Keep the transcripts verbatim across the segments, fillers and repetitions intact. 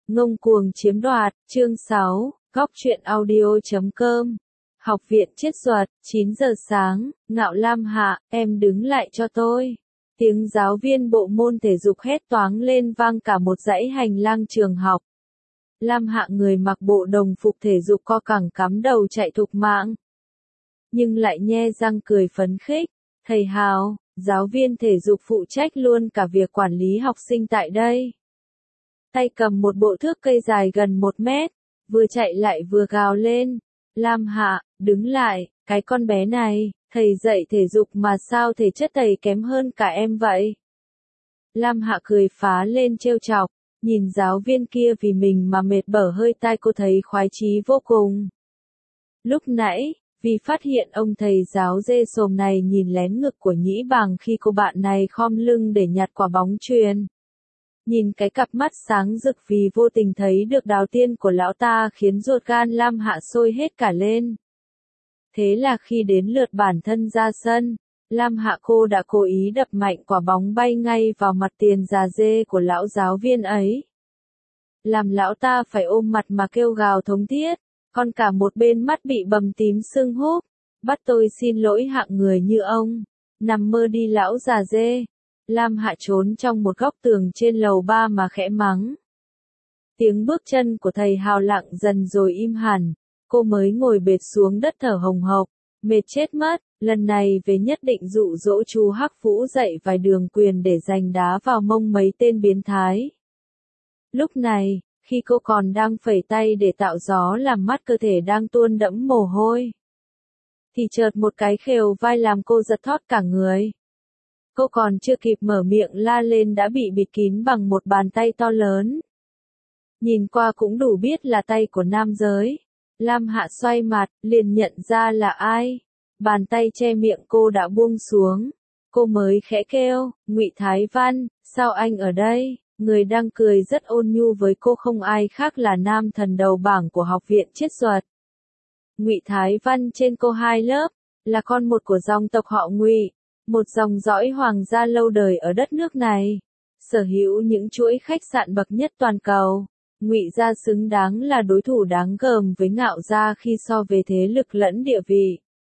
Ngông cuồng chiếm đoạt, chương sáu, góc truyện audio.com. Học viện Chiết Duật, chín giờ sáng, Ngạo Lam Hạ, em đứng lại cho tôi. Tiếng giáo viên bộ môn thể dục hét toáng lên vang cả một dãy hành lang trường học. Lam Hạ người mặc bộ đồng phục thể dục co cẳng cắm đầu chạy thục mạng. Nhưng lại nhe răng cười phấn khích. Thầy Hào, giáo viên thể dục phụ trách luôn cả việc quản lý học sinh tại đây. Tay cầm một bộ thước cây dài gần một mét, vừa chạy lại vừa gào lên. Lam Hạ, đứng lại, cái con bé này, thầy dạy thể dục mà sao thể chất thầy kém hơn cả em vậy? Lam Hạ cười phá lên trêu chọc, nhìn giáo viên kia vì mình mà mệt bở hơi tai cô thấy khoái chí vô cùng. Lúc nãy, vì phát hiện ông thầy giáo dê sồm này nhìn lén ngực của Nhĩ Bàng khi cô bạn này khom lưng để nhặt quả bóng chuyền. Nhìn cái cặp mắt sáng rực vì vô tình thấy được đào tiên của lão ta khiến ruột gan Lam Hạ sôi hết cả lên. Thế là khi đến lượt bản thân ra sân, Lam Hạ cô đã cố ý đập mạnh quả bóng bay ngay vào mặt tiền già dê của lão giáo viên ấy. Làm lão ta phải ôm mặt mà kêu gào thống thiết, còn cả một bên mắt bị bầm tím sưng húp. Bắt tôi xin lỗi hạng người như ông, nằm mơ đi lão già dê. Lam Hạ trốn trong một góc tường trên lầu ba mà khẽ mắng. Tiếng bước chân của thầy Hào lặng dần rồi im hẳn, cô mới ngồi bệt xuống đất thở hồng hộc, mệt chết mất, lần này về nhất định dụ dỗ chú Hắc Vũ dạy vài đường quyền để giành đá vào mông mấy tên biến thái. Lúc này, khi cô còn đang phẩy tay để tạo gió làm mắt cơ thể đang tuôn đẫm mồ hôi, thì chợt một cái khều vai làm cô giật thót cả người. Cô còn chưa kịp mở miệng la lên đã bị bịt kín bằng một bàn tay to lớn. Nhìn qua cũng đủ biết là tay của nam giới. Lam Hạ xoay mặt, liền nhận ra là ai. Bàn tay che miệng cô đã buông xuống. Cô mới khẽ kêu, Ngụy Thái Văn, sao anh ở đây? Người đang cười rất ôn nhu với cô không ai khác là nam thần đầu bảng của học viện Chiết Duật. Ngụy Thái Văn trên cô hai lớp, là con một của dòng tộc họ Ngụy. Một dòng dõi hoàng gia lâu đời ở đất nước này, sở hữu những chuỗi khách sạn bậc nhất toàn cầu. Ngụy gia xứng đáng là đối thủ đáng gờm với Ngạo gia khi so về thế lực lẫn địa vị.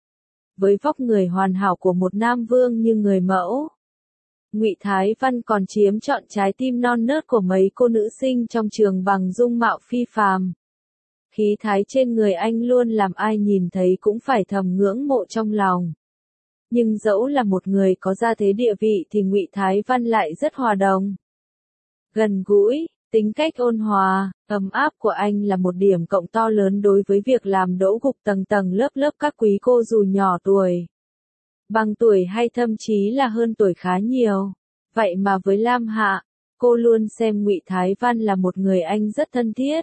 Với vóc người hoàn hảo của một nam vương như người mẫu, Ngụy Thái Văn còn chiếm trọn trái tim non nớt của mấy cô nữ sinh trong trường bằng dung mạo phi phàm. Khí thái trên người anh luôn làm ai nhìn thấy cũng phải thầm ngưỡng mộ trong lòng. Nhưng dẫu là một người có gia thế địa vị thì Ngụy Thái Văn lại rất hòa đồng. Gần gũi, tính cách ôn hòa, ấm áp của anh là một điểm cộng to lớn đối với việc làm đỗ gục tầng tầng lớp lớp các quý cô dù nhỏ tuổi, bằng tuổi hay thậm chí là hơn tuổi khá nhiều. Vậy mà với Lam Hạ, cô luôn xem Ngụy Thái Văn là một người anh rất thân thiết.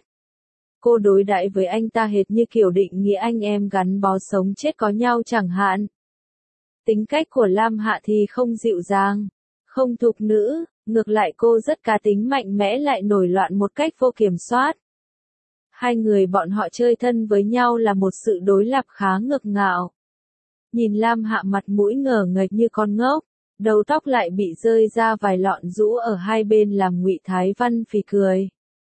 Cô đối đãi với anh ta hệt như kiểu định nghĩa anh em gắn bó sống chết có nhau chẳng hạn. Tính cách của Lam Hạ thì không dịu dàng, không thục nữ, ngược lại cô rất cá tính mạnh mẽ lại nổi loạn một cách vô kiểm soát. Hai người bọn họ chơi thân với nhau là một sự đối lập khá ngược ngạo. Nhìn Lam Hạ mặt mũi ngờ nghệch như con ngốc, đầu tóc lại bị rơi ra vài lọn rũ ở hai bên làm Ngụy Thái Văn phì cười.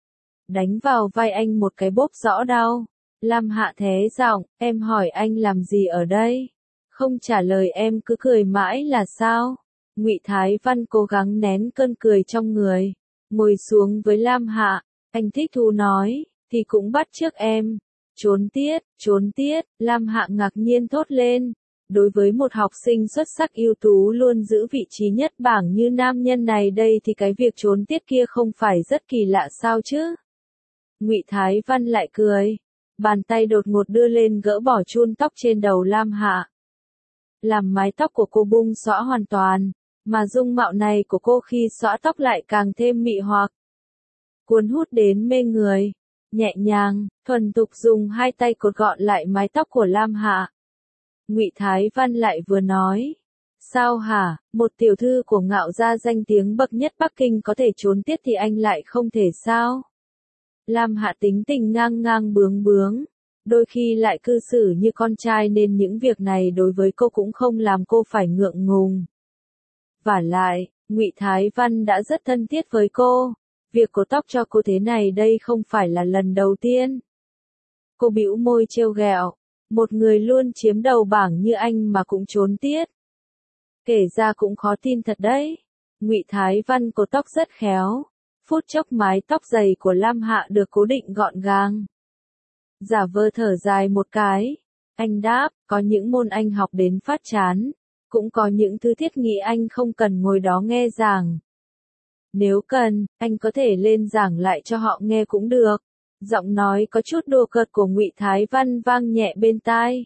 Đánh vào vai anh một cái bốp rõ đau. Lam Hạ thế giọng, em hỏi anh làm gì ở đây? Không trả lời em cứ cười mãi là sao? Ngụy Thái Văn cố gắng nén cơn cười trong người, ngồi xuống với Lam Hạ, anh thích thú nói, thì cũng bắt chước em. Trốn tiết, trốn tiết, Lam Hạ ngạc nhiên thốt lên. Đối với một học sinh xuất sắc ưu tú luôn giữ vị trí nhất bảng như nam nhân này đây thì cái việc trốn tiết kia không phải rất kỳ lạ sao chứ? Ngụy Thái Văn lại cười, bàn tay đột ngột đưa lên gỡ bỏ chun tóc trên đầu Lam Hạ. Làm mái tóc của cô bung xõa hoàn toàn, mà dung mạo này của cô khi xõa tóc lại càng thêm mị hoặc, cuốn hút đến mê người. Nhẹ nhàng, thuần thục dùng hai tay cột gọn lại mái tóc của Lam Hạ. Ngụy Thái Văn lại vừa nói, sao hả, một tiểu thư của Ngạo gia danh tiếng bậc nhất Bắc Kinh có thể trốn tiết thì anh lại không thể sao? Lam Hạ tính tình ngang ngang bướng bướng, đôi khi lại cư xử như con trai nên những việc này đối với cô cũng không làm cô phải ngượng ngùng. Vả lại, Ngụy Thái Văn đã rất thân thiết với cô, Việc cột tóc cho cô thế này đây không phải là lần đầu tiên. Cô bĩu môi trêu ghẹo, một người luôn chiếm đầu bảng như anh mà cũng trốn tiết. Kể ra cũng khó tin thật đấy. Ngụy Thái Văn cột tóc rất khéo, phút chốc mái tóc dày của Lam Hạ được cố định gọn gàng. Giả vờ thở dài một cái, anh đáp, có những môn anh học đến phát chán, cũng có những thứ thiết nghĩ anh không cần ngồi đó nghe giảng. Nếu cần, anh có thể lên giảng lại cho họ nghe cũng được. Giọng nói có chút đùa cợt của Ngụy Thái Văn vang nhẹ bên tai.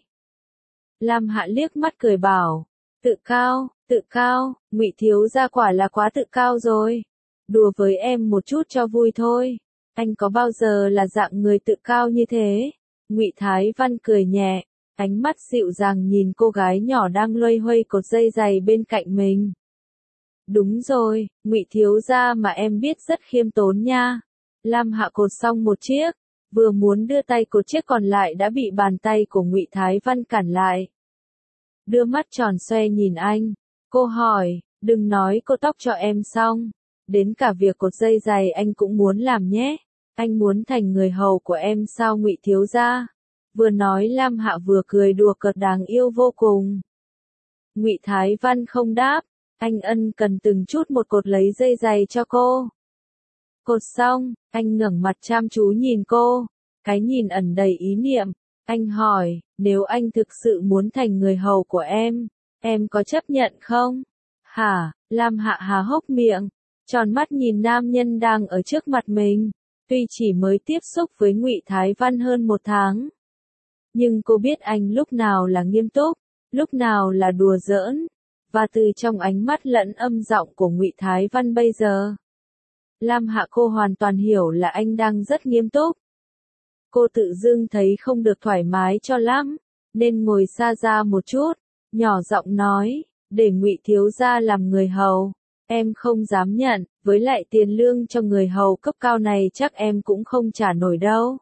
Lam Hạ liếc mắt cười bảo, tự cao, tự cao, Ngụy thiếu gia quả là quá tự cao rồi. Đùa với em một chút cho vui thôi. Anh có bao giờ là dạng người tự cao như thế? Ngụy Thái Văn cười nhẹ, ánh mắt dịu dàng nhìn cô gái nhỏ đang loay hoay cột dây giày bên cạnh mình. Đúng rồi, Ngụy thiếu gia mà em biết rất khiêm tốn nha. Lam Hạ cột xong một chiếc, vừa muốn đưa tay cột chiếc còn lại đã bị bàn tay của Ngụy Thái Văn cản lại. Đưa mắt tròn xoe nhìn anh, cô hỏi, đừng nói cột tóc cho em xong, đến cả việc cột dây giày anh cũng muốn làm nhé. Anh muốn thành người hầu của em sao Ngụy thiếu gia? Vừa nói Lam Hạ vừa cười đùa cợt đáng yêu vô cùng. Ngụy Thái Văn không đáp, anh ân cần từng chút một cột lấy dây giày cho cô. Cột xong, anh ngẩng mặt chăm chú nhìn cô, cái nhìn ẩn đầy ý niệm. Anh hỏi, nếu anh thực sự muốn thành người hầu của em, em có chấp nhận không? Hả? Lam Hạ há hốc miệng, tròn mắt nhìn nam nhân đang ở trước mặt mình. Tuy chỉ mới tiếp xúc với Ngụy Thái Văn hơn một tháng, nhưng cô biết anh lúc nào là nghiêm túc, lúc nào là đùa giỡn, và từ trong ánh mắt lẫn âm giọng của Ngụy Thái Văn bây giờ, Lam Hạ cô hoàn toàn hiểu là anh đang rất nghiêm túc. Cô tự dưng thấy không được thoải mái cho lắm, nên ngồi xa ra một chút, nhỏ giọng nói, để Ngụy thiếu gia làm người hầu, em không dám nhận, với lại tiền lương cho người hầu cấp cao này chắc em cũng không trả nổi đâu.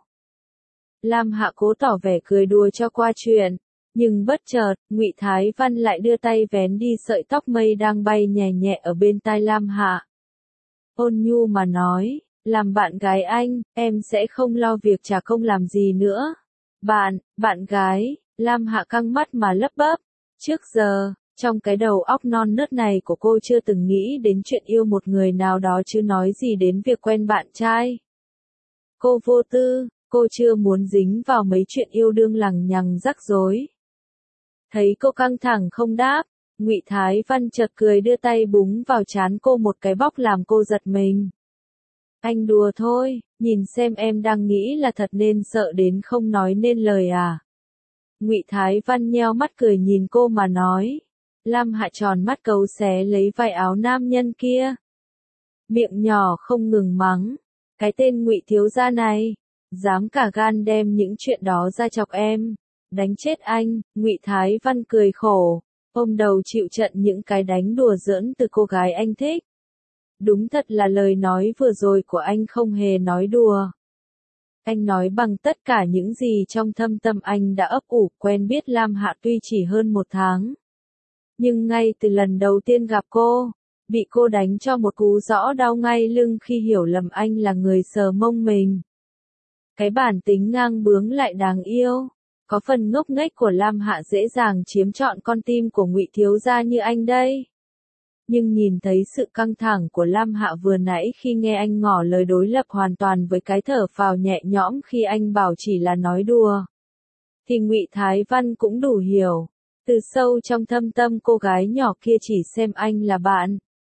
Lam Hạ cố tỏ vẻ cười đùa cho qua chuyện, nhưng bất chợt, Ngụy Thái Văn lại đưa tay vén đi sợi tóc mây đang bay nhẹ nhẹ ở bên tai Lam Hạ. Ôn nhu mà nói, làm bạn gái anh, em sẽ không lo việc trả công làm gì nữa. Bạn, bạn gái, Lam Hạ căng mắt mà lấp bấp. Trước giờ, trong cái đầu óc non nớt này của cô chưa từng nghĩ đến chuyện yêu một người nào đó chứ nói gì đến việc quen bạn trai. Cô vô tư, cô chưa muốn dính vào mấy chuyện yêu đương lằng nhằng rắc rối. Thấy cô căng thẳng không đáp, Ngụy Thái Văn chợt cười đưa tay búng vào trán cô một cái bóc làm cô giật mình. Anh đùa thôi, nhìn xem em đang nghĩ là thật nên sợ đến không nói nên lời à. Ngụy Thái Văn nheo mắt cười nhìn cô mà nói. Lam Hạ tròn mắt cấu xé lấy vai áo nam nhân kia. Miệng nhỏ không ngừng mắng. Cái tên Ngụy thiếu gia này, dám cả gan đem những chuyện đó ra chọc em. Đánh chết anh, Ngụy Thái Văn cười khổ, ôm đầu chịu trận những cái đánh đùa giỡn từ cô gái anh thích. Đúng thật là lời nói vừa rồi của anh không hề nói đùa. Anh nói bằng tất cả những gì trong thâm tâm anh đã ấp ủ quen biết Lam Hạ tuy chỉ hơn một tháng. Nhưng ngay từ lần đầu tiên gặp cô, bị cô đánh cho một cú rõ đau ngay lưng khi hiểu lầm anh là người sờ mông mình. Cái bản tính ngang bướng lại đáng yêu, có phần ngốc nghếch của Lam Hạ dễ dàng chiếm trọn con tim của Ngụy thiếu gia như anh đây. Nhưng nhìn thấy sự căng thẳng của Lam Hạ vừa nãy khi nghe anh ngỏ lời đối lập hoàn toàn với cái thở phào nhẹ nhõm khi anh bảo chỉ là nói đùa, thì Ngụy Thái Văn cũng đủ hiểu, từ sâu trong thâm tâm cô gái nhỏ kia chỉ xem anh là bạn.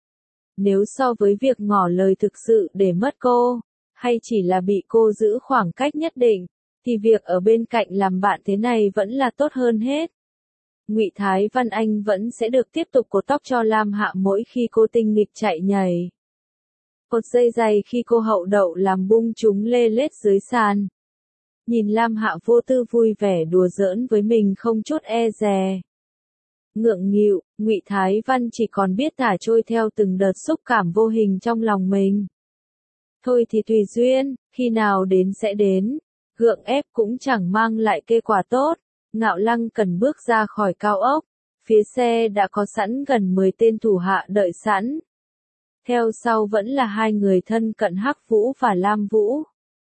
Nếu so với việc ngỏ lời thực sự để mất cô, hay chỉ là bị cô giữ khoảng cách nhất định, thì việc ở bên cạnh làm bạn thế này vẫn là tốt hơn hết. Ngụy Thái Văn Anh vẫn sẽ được tiếp tục cột tóc cho Lam Hạ mỗi khi cô tinh nghịch chạy nhảy. Cột dây giày khi cô hậu đậu làm bung chúng lê lết dưới sàn. Nhìn Lam Hạ vô tư vui vẻ đùa giỡn với mình không chút e dè. Ngượng nghịu, Ngụy Thái Văn chỉ còn biết thả trôi theo từng đợt xúc cảm vô hình trong lòng mình. Thôi thì tùy duyên, khi nào đến sẽ đến, gượng ép cũng chẳng mang lại kết quả tốt. Ngạo Lăng cần bước ra khỏi cao ốc, phía xe đã có sẵn gần mười tên thủ hạ đợi sẵn. Theo sau vẫn là hai người thân cận Hắc Vũ và Lam Vũ.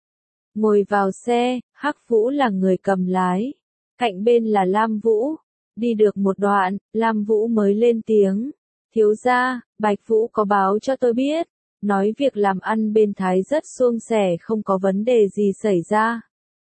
Ngồi vào xe, Hắc Vũ là người cầm lái, cạnh bên là Lam Vũ. Đi được một đoạn, Lam Vũ mới lên tiếng. Thiếu gia, Bạch Vũ có báo cho tôi biết, nói việc làm ăn bên Thái rất suôn sẻ, không có vấn đề gì xảy ra.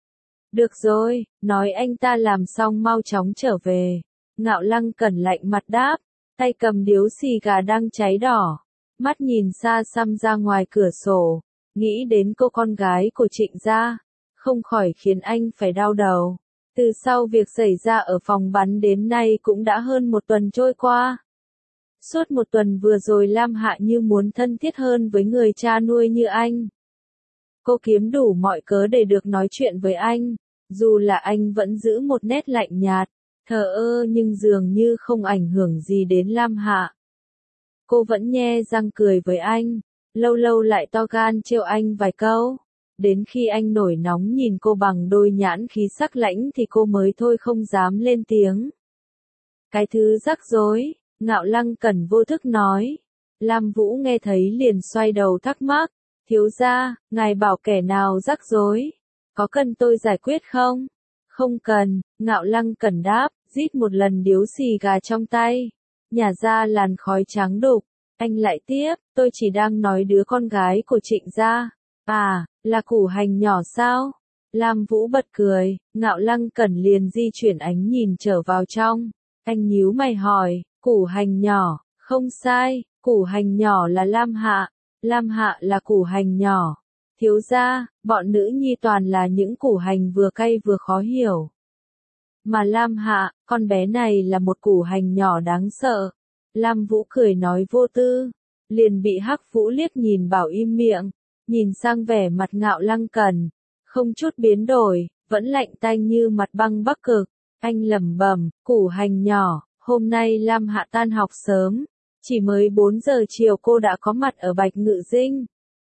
Được rồi, nói anh ta làm xong mau chóng trở về. Ngạo Lăng Cẩn lạnh mặt đáp, tay cầm điếu xì gà đang cháy đỏ, mắt nhìn xa xăm ra ngoài cửa sổ, nghĩ đến cô con gái của Trịnh gia, không khỏi khiến anh phải đau đầu. Từ sau việc xảy ra ở phòng bắn đến nay cũng đã hơn một tuần trôi qua. Suốt một tuần vừa rồi Lam Hạ như muốn thân thiết hơn với người cha nuôi như anh. Cô kiếm đủ mọi cớ để được nói chuyện với anh, dù là anh vẫn giữ một nét lạnh nhạt, thờ ơ nhưng dường như không ảnh hưởng gì đến Lam Hạ. Cô vẫn nhe răng cười với anh, lâu lâu lại to gan trêu anh vài câu. Đến khi anh nổi nóng nhìn cô bằng đôi nhãn khí sắc lãnh thì cô mới thôi không dám lên tiếng. Cái thứ rắc rối, Ngạo Lăng Cẩn vô thức nói. Lam Vũ nghe thấy liền xoay đầu thắc mắc, thiếu gia, ngài bảo kẻ nào rắc rối, có cần tôi giải quyết không? Không cần, Ngạo Lăng Cẩn đáp, rít một lần điếu xì gà trong tay, nhả ra làn khói trắng đục. Anh lại tiếp, tôi chỉ đang nói đứa con gái của Trịnh gia. À, là Củ Hành nhỏ sao? Lam Vũ bật cười, Ngạo Lăng Cẩn liền di chuyển ánh nhìn trở vào trong. Anh nhíu mày hỏi, Củ Hành nhỏ, không sai, Củ Hành nhỏ là Lam Hạ, Lam Hạ là Củ Hành nhỏ. Thiếu gia, bọn nữ nhi toàn là những Củ Hành vừa cay vừa khó hiểu. Mà Lam Hạ, con bé này là một Củ Hành nhỏ đáng sợ. Lam Vũ cười nói vô tư, liền bị Hắc Vũ liếc nhìn bảo im miệng, nhìn sang vẻ mặt Ngạo Lăng Cẩn, không chút biến đổi, vẫn lạnh tanh như mặt băng Bắc Cực. Anh lẩm bẩm, Củ Hành nhỏ, hôm nay Lam Hạ tan học sớm, chỉ mới bốn giờ chiều cô đã có mặt ở Bạch Ngự Dinh.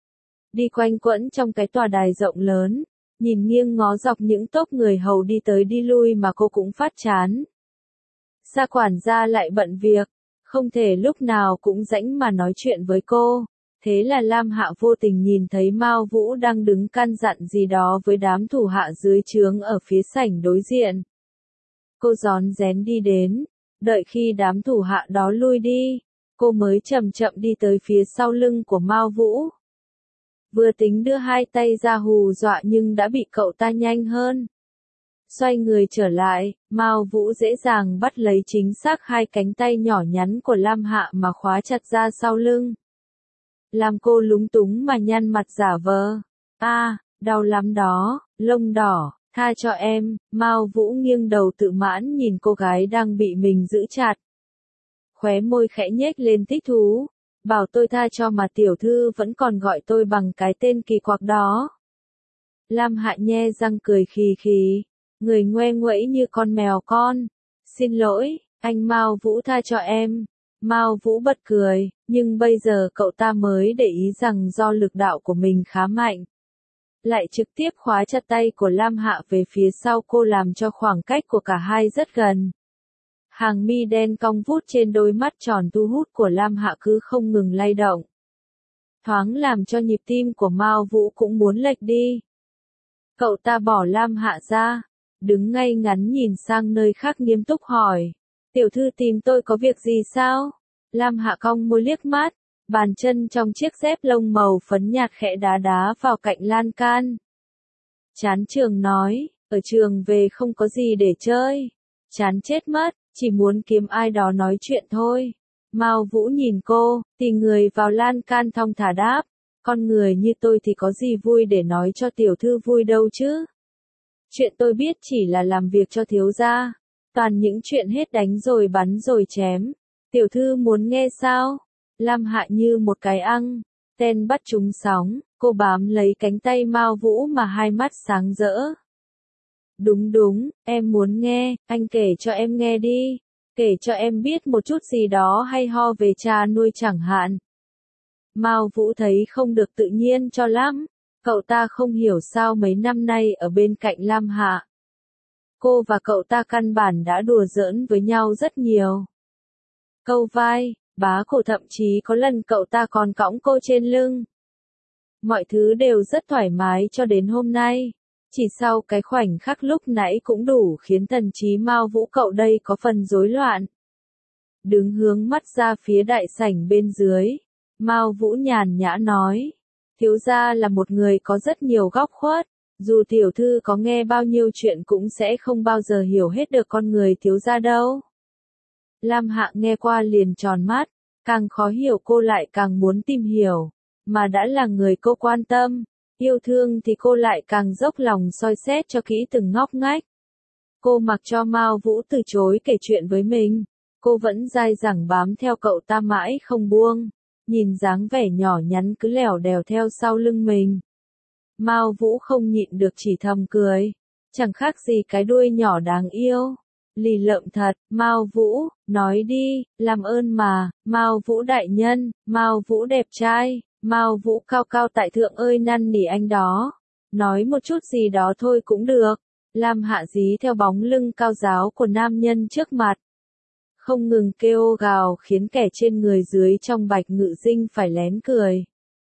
Đi quanh quẩn trong cái tòa đài rộng lớn, nhìn nghiêng ngó dọc những tốp người hầu đi tới đi lui mà cô cũng phát chán. Gia quản gia lại bận việc, không thể lúc nào cũng rảnh mà nói chuyện với cô. Thế là Lam Hạ vô tình nhìn thấy Mao Vũ đang đứng căn dặn gì đó với đám thủ hạ dưới trướng ở phía sảnh đối diện. Cô rón rén đi đến, đợi khi đám thủ hạ đó lui đi, cô mới chậm chậm đi tới phía sau lưng của Mao Vũ. Vừa tính đưa hai tay ra hù dọa nhưng đã bị cậu ta nhanh hơn. Xoay người trở lại, Mao Vũ dễ dàng bắt lấy chính xác hai cánh tay nhỏ nhắn của Lam Hạ mà khóa chặt ra sau lưng. Làm cô lúng túng mà nhăn mặt giả vờ. A, à, đau lắm đó, lông đỏ, tha cho em. Mao Vũ nghiêng đầu tự mãn nhìn cô gái đang bị mình giữ chặt. Khóe môi khẽ nhếch lên thích thú. Bảo tôi tha cho mà tiểu thư vẫn còn gọi tôi bằng cái tên kỳ quặc đó. Lam Hạ nhe răng cười khì khì, người ngoe nguẩy như con mèo con. Xin lỗi, anh Mao Vũ tha cho em. Mao Vũ bật cười, nhưng bây giờ cậu ta mới để ý rằng do lực đạo của mình khá mạnh, lại trực tiếp khóa chặt tay của Lam Hạ về phía sau cô làm cho khoảng cách của cả hai rất gần. Hàng mi đen cong vút trên đôi mắt tròn thu hút của Lam Hạ cứ không ngừng lay động, thoáng làm cho nhịp tim của Mao Vũ cũng muốn lệch đi. Cậu ta bỏ Lam Hạ ra, đứng ngay ngắn nhìn sang nơi khác nghiêm túc hỏi, tiểu thư tìm tôi có việc gì sao? Lam Hạ cong môi liếc mắt, bàn chân trong chiếc dép lông màu phấn nhạt khẽ đá đá vào cạnh lan can. Chán trường nói, ở trường về không có gì để chơi. Chán chết mất, chỉ muốn kiếm ai đó nói chuyện thôi. Mao Vũ nhìn cô, tì người vào lan can thong thả đáp, con người như tôi thì có gì vui để nói cho tiểu thư vui đâu chứ. Chuyện tôi biết chỉ là làm việc cho thiếu gia, toàn những chuyện hết đánh rồi bắn rồi chém. Tiểu thư muốn nghe sao? Lam Hạ như một cái ăng, ten bắt trúng sóng, cô bám lấy cánh tay Mao Vũ mà hai mắt sáng rỡ. Đúng đúng, em muốn nghe, anh kể cho em nghe đi, kể cho em biết một chút gì đó hay ho về cha nuôi chẳng hạn. Mao Vũ thấy không được tự nhiên cho lắm, cậu ta không hiểu sao mấy năm nay ở bên cạnh Lam Hạ, cô và cậu ta căn bản đã đùa giỡn với nhau rất nhiều. Câu vai, Bá cổ thậm chí có lần cậu ta còn cõng cô trên lưng. Mọi thứ đều rất thoải mái cho đến hôm nay. Chỉ sau cái khoảnh khắc lúc nãy cũng đủ khiến thần trí Mao Vũ cậu đây có phần rối loạn. Đứng hướng mắt ra phía đại sảnh bên dưới, Mao Vũ nhàn nhã nói, thiếu gia là một người có rất nhiều góc khuất, dù tiểu thư có nghe bao nhiêu chuyện cũng sẽ không bao giờ hiểu hết được con người thiếu gia đâu. Lam Hạ nghe qua liền tròn mắt, càng khó hiểu cô lại càng muốn tìm hiểu, mà đã là người cô quan tâm, yêu thương thì cô lại càng dốc lòng soi xét cho kỹ từng ngóc ngách. Cô mặc cho Mao Vũ từ chối kể chuyện với mình, cô vẫn dai dẳng bám theo cậu ta mãi không buông, nhìn dáng vẻ nhỏ nhắn cứ lèo đèo theo sau lưng mình. Mao Vũ không nhịn được chỉ thầm cười, chẳng khác gì cái đuôi nhỏ đáng yêu. Lì lợm thật, Mao Vũ, nói đi, làm ơn mà, Mao Vũ đại nhân, Mao Vũ đẹp trai, Mao Vũ cao cao tại thượng ơi năn nỉ anh đó. Nói một chút gì đó thôi cũng được. Lam Hạ dí theo bóng lưng cao giáo của nam nhân trước mặt. Không ngừng kêu gào khiến kẻ trên người dưới trong Bạch Ngự Dinh phải lén cười.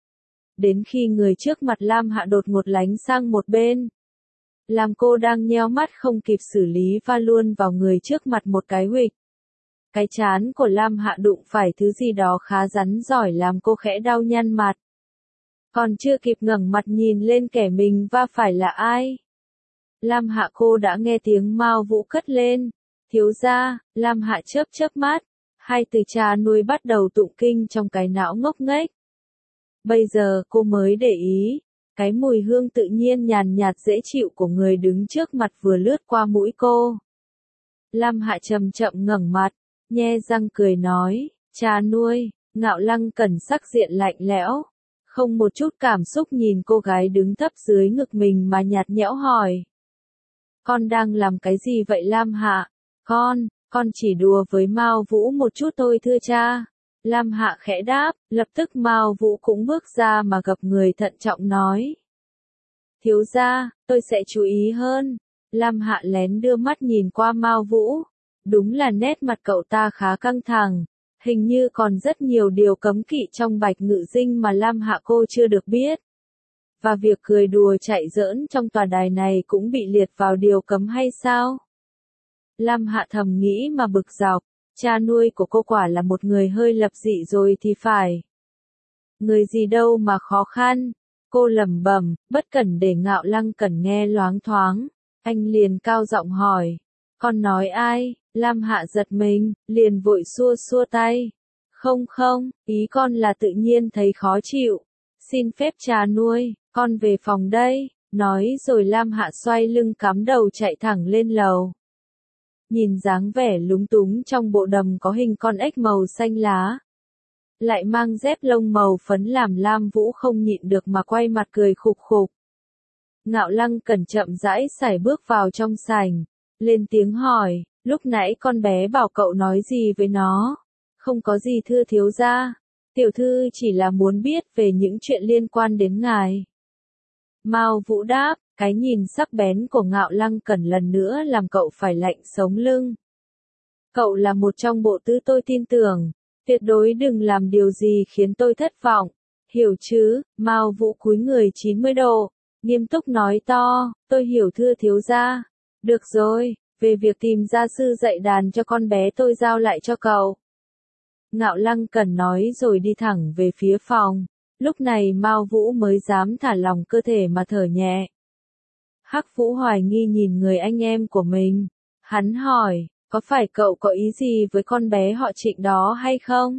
Đến khi người trước mặt Lam Hạ đột ngột lánh sang một bên. Làm cô đang nheo mắt không kịp xử lý va luôn vào người trước mặt một cái huỵch. Cái trán của Lam Hạ đụng phải thứ gì đó khá rắn giỏi làm cô khẽ đau nhăn mặt. Còn chưa kịp ngẩng mặt nhìn lên kẻ mình va phải là ai. Lam Hạ cô đã nghe tiếng Mao Vũ cất lên. Thiếu gia, Lam Hạ chớp chớp mắt. Hai từ cha nuôi bắt đầu tụng kinh trong cái não ngốc nghếch. Bây giờ cô mới để ý. Cái mùi hương tự nhiên nhàn nhạt dễ chịu của người đứng trước mặt vừa lướt qua mũi cô. Lam Hạ chậm chậm ngẩng mặt, nhe răng cười nói, cha nuôi. Ngạo Lăng Cẩn sắc diện lạnh lẽo, không một chút cảm xúc nhìn cô gái đứng thấp dưới ngực mình mà nhạt nhẽo hỏi. Con đang làm cái gì vậy Lam Hạ? Con, con chỉ đùa với Mao Vũ một chút thôi thưa cha. Lam Hạ khẽ đáp, lập tức Mao Vũ cũng bước ra mà gặp người thận trọng nói. Thiếu gia, tôi sẽ chú ý hơn. Lam Hạ lén đưa mắt nhìn qua Mao Vũ. Đúng là nét mặt cậu ta khá căng thẳng. Hình như còn rất nhiều điều cấm kỵ trong Bạch Ngự Dinh mà Lam Hạ cô chưa được biết. Và việc cười đùa chạy giỡn trong tòa đài này cũng bị liệt vào điều cấm hay sao? Lam Hạ thầm nghĩ mà bực dọc. Cha nuôi của cô quả là một người hơi lập dị rồi thì phải. Người gì đâu mà khó khăn. Cô lẩm bẩm, bất cẩn để Ngạo Lăng Cẩn nghe loáng thoáng. Anh liền cao giọng hỏi. Con nói ai? Lam Hạ giật mình, liền vội xua xua tay. Không không, ý con là tự nhiên thấy khó chịu. Xin phép cha nuôi, con về phòng đây. Nói rồi Lam Hạ xoay lưng cắm đầu chạy thẳng lên lầu. Nhìn dáng vẻ lúng túng trong bộ đầm có hình con ếch màu xanh lá. Lại mang dép lông màu phấn làm Lam Vũ không nhịn được mà quay mặt cười khục khục. Ngạo Lăng Cẩn chậm rãi sải bước vào trong sảnh, lên tiếng hỏi, lúc nãy con bé bảo cậu nói gì với nó? Không có gì thưa thiếu gia, tiểu thư chỉ là muốn biết về những chuyện liên quan đến ngài. Mao Vũ đáp, cái nhìn sắc bén của Ngạo Lăng Cẩn lần nữa làm cậu phải lạnh sống lưng. Cậu là một trong bộ tứ tôi tin tưởng, tuyệt đối đừng làm điều gì khiến tôi thất vọng. Hiểu chứ? Mao Vũ cúi người chín mươi độ, nghiêm túc nói to, tôi hiểu thưa thiếu gia. Được rồi, về việc tìm gia sư dạy đàn cho con bé tôi giao lại cho cậu. Ngạo Lăng Cẩn nói rồi đi thẳng về phía phòng. Lúc này Mao Vũ mới dám thả lòng cơ thể mà thở nhẹ. Hắc Vũ hoài nghi nhìn người anh em của mình. Hắn hỏi, có phải cậu có ý gì với con bé họ Trịnh đó hay không?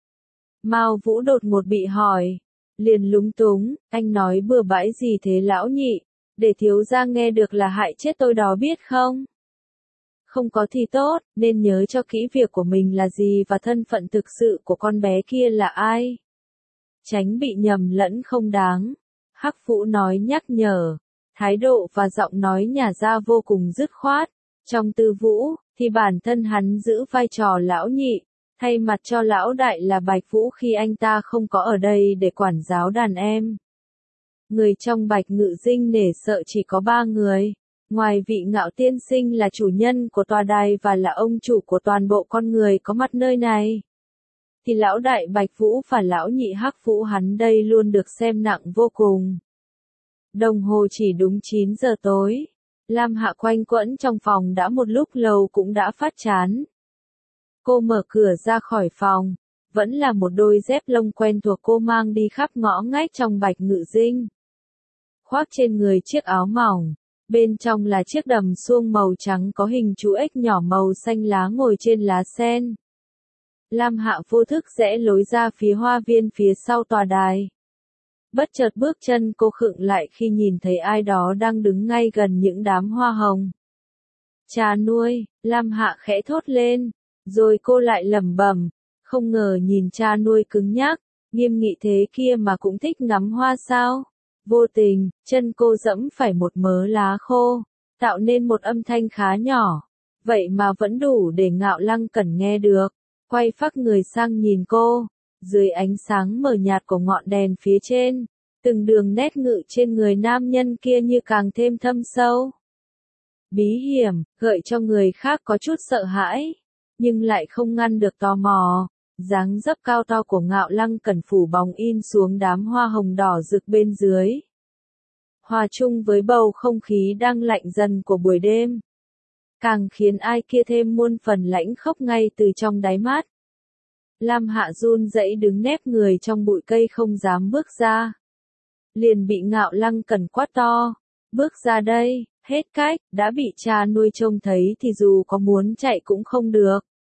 Mao Vũ đột ngột bị hỏi. Liền lúng túng, anh nói bừa bãi gì thế lão nhị? Để thiếu gia nghe được là hại chết tôi đó biết không? Không có thì tốt, nên nhớ cho kỹ việc của mình là gì và thân phận thực sự của con bé kia là ai. Tránh bị nhầm lẫn không đáng. Hắc Vũ nói nhắc nhở. Thái độ và giọng nói nhà ra vô cùng dứt khoát. Trong Tư Vũ, thì bản thân hắn giữ vai trò lão nhị, thay mặt cho lão đại là Bạch Vũ khi anh ta không có ở đây để quản giáo đàn em. Người trong Bạch Ngự Dinh nể sợ chỉ có ba người. Ngoài vị Ngạo tiên sinh là chủ nhân của tòa đài và là ông chủ của toàn bộ con người có mặt nơi này. thì lão đại Bạch Vũ và lão nhị Hắc Vũ hắn đây luôn được xem nặng vô cùng. Đồng hồ chỉ đúng chín giờ tối. Lam Hạ quanh quẩn trong phòng đã một lúc lâu cũng đã phát chán. Cô mở cửa ra khỏi phòng, vẫn là một đôi dép lông quen thuộc cô mang đi khắp ngõ ngách trong Bạch Ngự Dinh. Khoác trên người chiếc áo mỏng, bên trong là chiếc đầm suông màu trắng có hình chú ếch nhỏ màu xanh lá ngồi trên lá sen. Lam Hạ vô thức rẽ lối ra phía hoa viên phía sau tòa đài. Bất chợt bước chân cô khựng lại khi nhìn thấy ai đó đang đứng ngay gần những đám hoa hồng. Cha nuôi, Lam Hạ khẽ thốt lên, rồi cô lại lẩm bẩm, không ngờ nhìn cha nuôi cứng nhắc, nghiêm nghị thế kia mà cũng thích ngắm hoa sao. Vô tình, chân cô dẫm phải một mớ lá khô, tạo nên một âm thanh khá nhỏ, vậy mà vẫn đủ để Ngạo Lăng Cẩn nghe được. Quay phác người sang nhìn cô, dưới ánh sáng mờ nhạt của ngọn đèn phía trên, từng đường nét ngự trên người nam nhân kia như càng thêm thâm sâu. Bí hiểm, gợi cho người khác có chút sợ hãi, nhưng lại không ngăn được tò mò. Dáng dấp cao to của Ngạo Lăng Cẩn phủ bóng in xuống đám hoa hồng đỏ rực bên dưới. Hòa chung với bầu không khí đang lạnh dần của buổi đêm, càng khiến ai kia thêm muôn phần lãnh khốc ngay từ trong đáy mắt. Lam Hạ run rẩy đứng nép người trong bụi cây không dám bước ra. Liền bị Ngạo Lăng Cẩn quát to, bước ra đây, hết cách, đã bị cha nuôi trông thấy thì dù có muốn chạy cũng không được.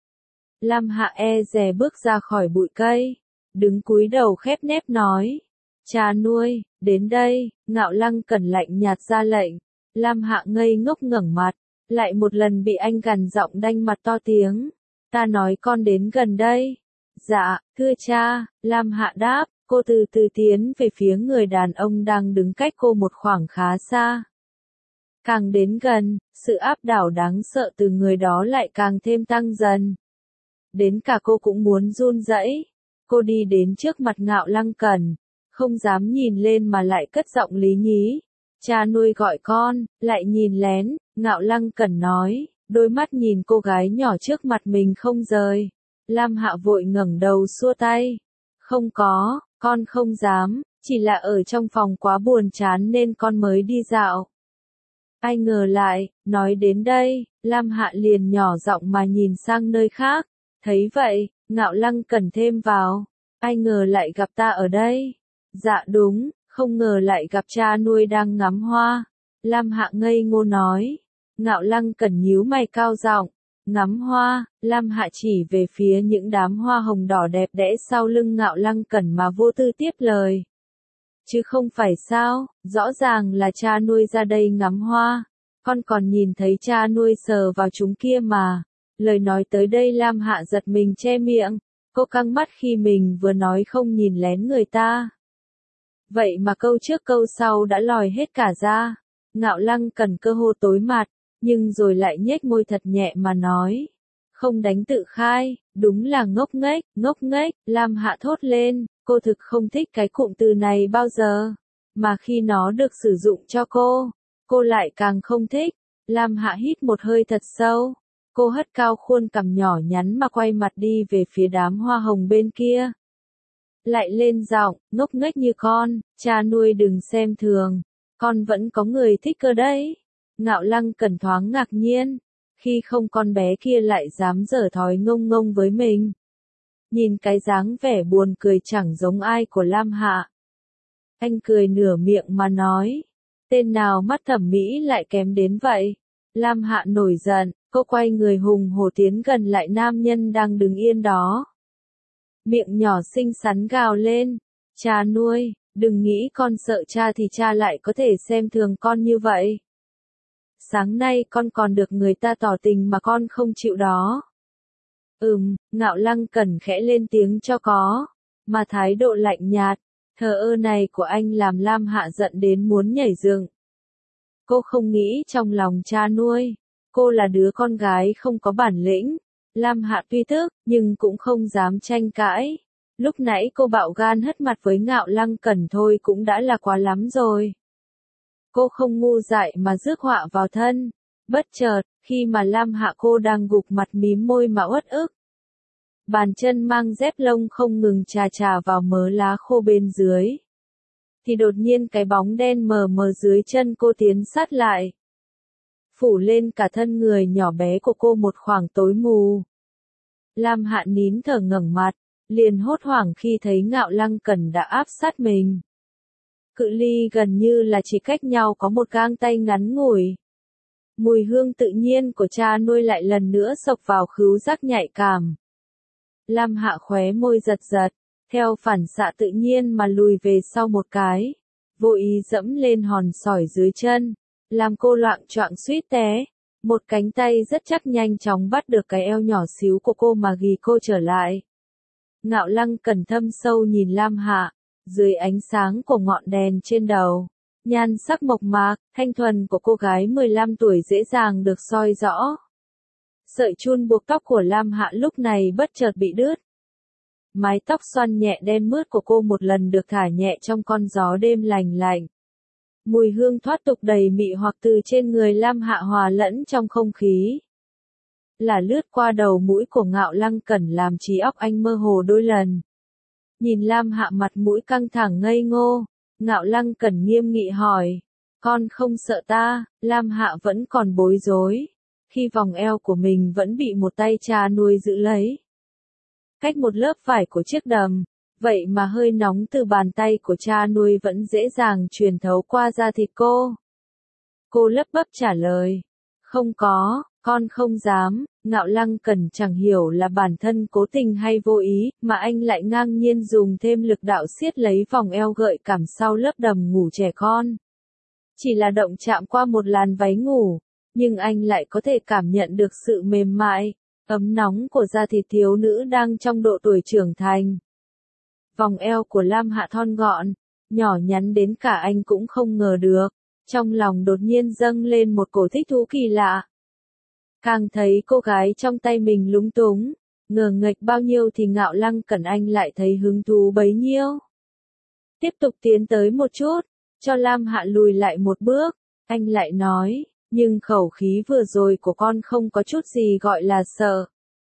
Lam Hạ e dè bước ra khỏi bụi cây, đứng cúi đầu khép nép nói, cha nuôi, đến đây. Ngạo Lăng Cẩn lạnh nhạt ra lệnh. Lam Hạ ngây ngốc ngẩng mặt, lại một lần bị anh gằn giọng đanh mặt to tiếng, ta nói con đến gần đây. Dạ, thưa cha. Lam Hạ đáp, cô từ từ tiến về phía người đàn ông đang đứng cách cô một khoảng khá xa. Càng đến gần, sự áp đảo đáng sợ từ người đó lại càng thêm tăng dần. Đến cả cô cũng muốn run rẩy. Cô đi đến trước mặt Ngạo Lăng Cẩn, không dám nhìn lên mà lại cất giọng lý nhí. Cha nuôi gọi con, lại nhìn lén. Ngạo Lăng Cẩn nói, đôi mắt nhìn cô gái nhỏ trước mặt mình không rời. Lam Hạ vội ngẩng đầu xua tay. Không có, con không dám, chỉ là ở trong phòng quá buồn chán nên con mới đi dạo. Ai ngờ lại, nói đến đây, Lam Hạ liền nhỏ giọng mà nhìn sang nơi khác. Thấy vậy, Ngạo Lăng Cẩn thêm vào, ai ngờ lại gặp ta ở đây. Dạ đúng, không ngờ lại gặp cha nuôi đang ngắm hoa. Lam Hạ ngây ngô nói. Ngạo Lăng Cẩn nhíu mày cao giọng, ngắm hoa. Lam Hạ chỉ về phía những đám hoa hồng đỏ đẹp đẽ sau lưng Ngạo Lăng Cẩn mà vô tư tiếp lời. Chứ không phải sao, rõ ràng là cha nuôi ra đây ngắm hoa, con còn nhìn thấy cha nuôi sờ vào chúng kia mà. Lời nói tới đây Lam Hạ giật mình che miệng, cô căng mắt khi mình vừa nói không nhìn lén người ta. Vậy mà câu trước câu sau đã lòi hết cả ra. Ngạo Lăng Cẩn cơ hồ tối mặt, nhưng rồi lại nhếch môi thật nhẹ mà nói. Không đánh tự khai, đúng là ngốc nghếch, ngốc nghếch. Lam Hạ thốt lên, cô thực không thích cái cụm từ này bao giờ. Mà khi nó được sử dụng cho cô, cô lại càng không thích. Lam Hạ hít một hơi thật sâu. Cô hất cao khuôn cằm nhỏ nhắn mà quay mặt đi về phía đám hoa hồng bên kia. Lại lên giọng, ngốc nghếch như con, cha nuôi đừng xem thường, con vẫn có người thích cơ đấy. Ngạo Lăng Cẩn thoáng ngạc nhiên, khi không con bé kia lại dám giở thói ngông ngông với mình. Nhìn cái dáng vẻ buồn cười chẳng giống ai của Lam Hạ. Anh cười nửa miệng mà nói, tên nào mắt thẩm mỹ lại kém đến vậy. Lam Hạ nổi giận, cô quay người hùng hổ tiến gần lại nam nhân đang đứng yên đó. Miệng nhỏ xinh xắn gào lên, cha nuôi, đừng nghĩ con sợ cha thì cha lại có thể xem thường con như vậy. Sáng nay con còn được người ta tỏ tình mà con không chịu đó. Ừm, Ngạo Lăng Cẩn khẽ lên tiếng cho có, mà thái độ lạnh nhạt, thờ ơ này của anh làm Lam Hạ giận đến muốn nhảy dựng. Cô không nghĩ trong lòng cha nuôi, cô là đứa con gái không có bản lĩnh. Lam Hạ tuy tức, nhưng cũng không dám tranh cãi. Lúc nãy cô bạo gan hất mặt với Ngạo Lăng Cẩn thôi cũng đã là quá lắm rồi. Cô không ngu dại mà rước họa vào thân. Bất chợt, khi mà Lam Hạ cô đang gục mặt mím môi mà uất ức. bàn chân mang dép lông không ngừng chà chà vào mớ lá khô bên dưới. Thì đột nhiên cái bóng đen mờ mờ dưới chân cô tiến sát lại. Phủ lên cả thân người nhỏ bé của cô một khoảng tối mù. Lam Hạ nín thở ngẩng mặt, liền hốt hoảng khi thấy Ngạo Lăng Cẩn đã áp sát mình. Cự ly gần như là chỉ cách nhau có một gang tay ngắn ngủi. Mùi hương tự nhiên của cha nuôi lại lần nữa xộc vào khứu giác nhạy cảm. Lam Hạ khóe môi giật giật, theo phản xạ tự nhiên mà lùi về sau một cái, vô ý dẫm lên hòn sỏi dưới chân, làm cô loạng choạng suýt té. Một cánh tay rất chắc nhanh chóng bắt được cái eo nhỏ xíu của cô mà ghi cô trở lại. Ngạo Lăng Cẩn thâm sâu nhìn Lam Hạ, dưới ánh sáng của ngọn đèn trên đầu. Nhan sắc mộc mạc, thanh thuần của cô gái mười lăm tuổi dễ dàng được soi rõ. Sợi chun buộc tóc của Lam Hạ lúc này bất chợt bị đứt. Mái tóc xoăn nhẹ đen mướt của cô một lần được thả nhẹ trong con gió đêm lành lạnh. Mùi hương thoát tục đầy mị hoặc từ trên người Lam Hạ hòa lẫn trong không khí. Là lướt qua đầu mũi của Ngạo Lăng Cẩn làm trí óc anh mơ hồ đôi lần. Nhìn Lam Hạ mặt mũi căng thẳng ngây ngô, Ngạo Lăng Cẩn nghiêm nghị hỏi, con không sợ ta? Lam Hạ vẫn còn bối rối, khi vòng eo của mình vẫn bị một tay cha nuôi giữ lấy. Cách một lớp vải của chiếc đầm, vậy mà hơi nóng từ bàn tay của cha nuôi vẫn dễ dàng truyền thấu qua da thịt cô. Cô lấp bấp trả lời, không có, con không dám. Ngạo Lăng Cẩn chẳng hiểu là bản thân cố tình hay vô ý, mà anh lại ngang nhiên dùng thêm lực đạo siết lấy vòng eo gợi cảm sau lớp đầm ngủ trẻ con. Chỉ là động chạm qua một làn váy ngủ, nhưng anh lại có thể cảm nhận được sự mềm mại, ấm nóng của da thịt thiếu nữ đang trong độ tuổi trưởng thành. Vòng eo của Lam Hạ thon gọn, nhỏ nhắn đến cả anh cũng không ngờ được, trong lòng đột nhiên dâng lên một cổ thích thú kỳ lạ. Càng thấy cô gái trong tay mình lúng túng, ngờ nghệch bao nhiêu thì Ngạo Lăng Cẩn anh lại thấy hứng thú bấy nhiêu. Tiếp tục tiến tới một chút, cho Lam Hạ lùi lại một bước, anh lại nói, nhưng khẩu khí vừa rồi của con không có chút gì gọi là sợ.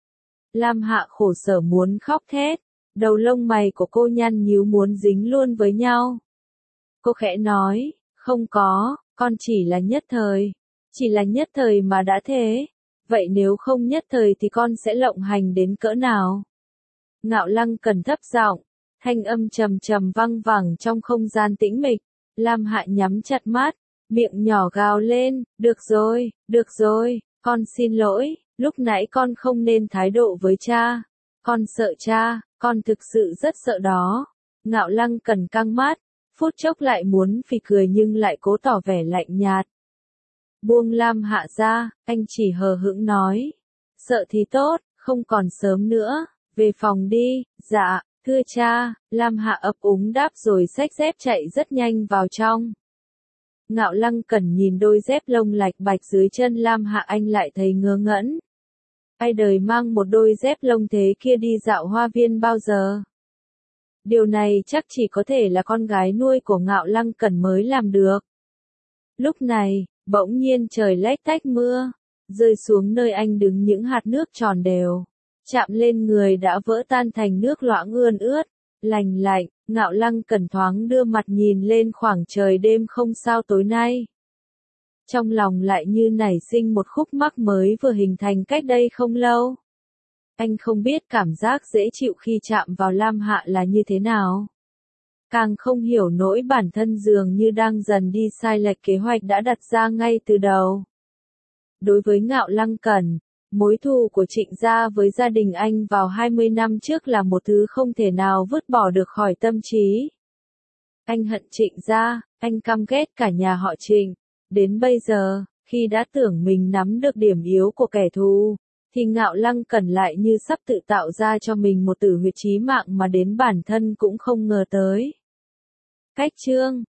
Lam Hạ khổ sở muốn khóc thét, đầu lông mày của cô nhăn nhíu muốn dính luôn với nhau. Cô khẽ nói, không có, con chỉ là nhất thời, chỉ là nhất thời mà đã thế. Vậy nếu không nhất thời thì con sẽ lộng hành đến cỡ nào? Ngạo Lăng Cẩn thấp giọng, thanh âm trầm trầm vang vẳng trong không gian tĩnh mịch. Lam Hạ nhắm chặt mắt, miệng nhỏ gào lên, được rồi, được rồi, con xin lỗi, lúc nãy con không nên thái độ với cha. Con sợ cha, con thực sự rất sợ đó. Ngạo Lăng Cẩn căng mắt, phút chốc lại muốn phì cười nhưng lại cố tỏ vẻ lạnh nhạt. Buông Lam Hạ ra, anh chỉ hờ hững nói. Sợ thì tốt, không còn sớm nữa, về phòng đi. Dạ, thưa cha. Lam Hạ ấp úng đáp rồi xách dép chạy rất nhanh vào trong. Ngạo Lăng Cẩn nhìn đôi dép lông lạch bạch dưới chân Lam Hạ anh lại thấy ngơ ngẩn. Ai đời mang một đôi dép lông thế kia đi dạo hoa viên bao giờ? Điều này chắc chỉ có thể là con gái nuôi của Ngạo Lăng Cẩn mới làm được. Lúc này, bỗng nhiên trời lách tách mưa, rơi xuống nơi anh đứng những hạt nước tròn đều, chạm lên người đã vỡ tan thành nước loãng ươn ướt, lành lạnh. Ngạo Lăng Cẩn thoáng đưa mặt nhìn lên khoảng trời đêm không sao tối nay. Trong lòng lại như nảy sinh một khúc mắc mới vừa hình thành cách đây không lâu. Anh không biết cảm giác dễ chịu khi chạm vào Lam Hạ là như thế nào. Càng không hiểu nỗi bản thân dường như đang dần đi sai lệch kế hoạch đã đặt ra ngay từ đầu. Đối với Ngạo Lăng Cẩn, mối thù của Trịnh gia với gia đình anh vào hai mươi năm trước là một thứ không thể nào vứt bỏ được khỏi tâm trí. Anh hận Trịnh gia, anh căm ghét cả nhà họ Trịnh. Đến bây giờ, khi đã tưởng mình nắm được điểm yếu của kẻ thù, thì Ngạo Lăng Cẩn lại như sắp tự tạo ra cho mình một tử huyệt chí mạng mà đến bản thân cũng không ngờ tới. Cách chương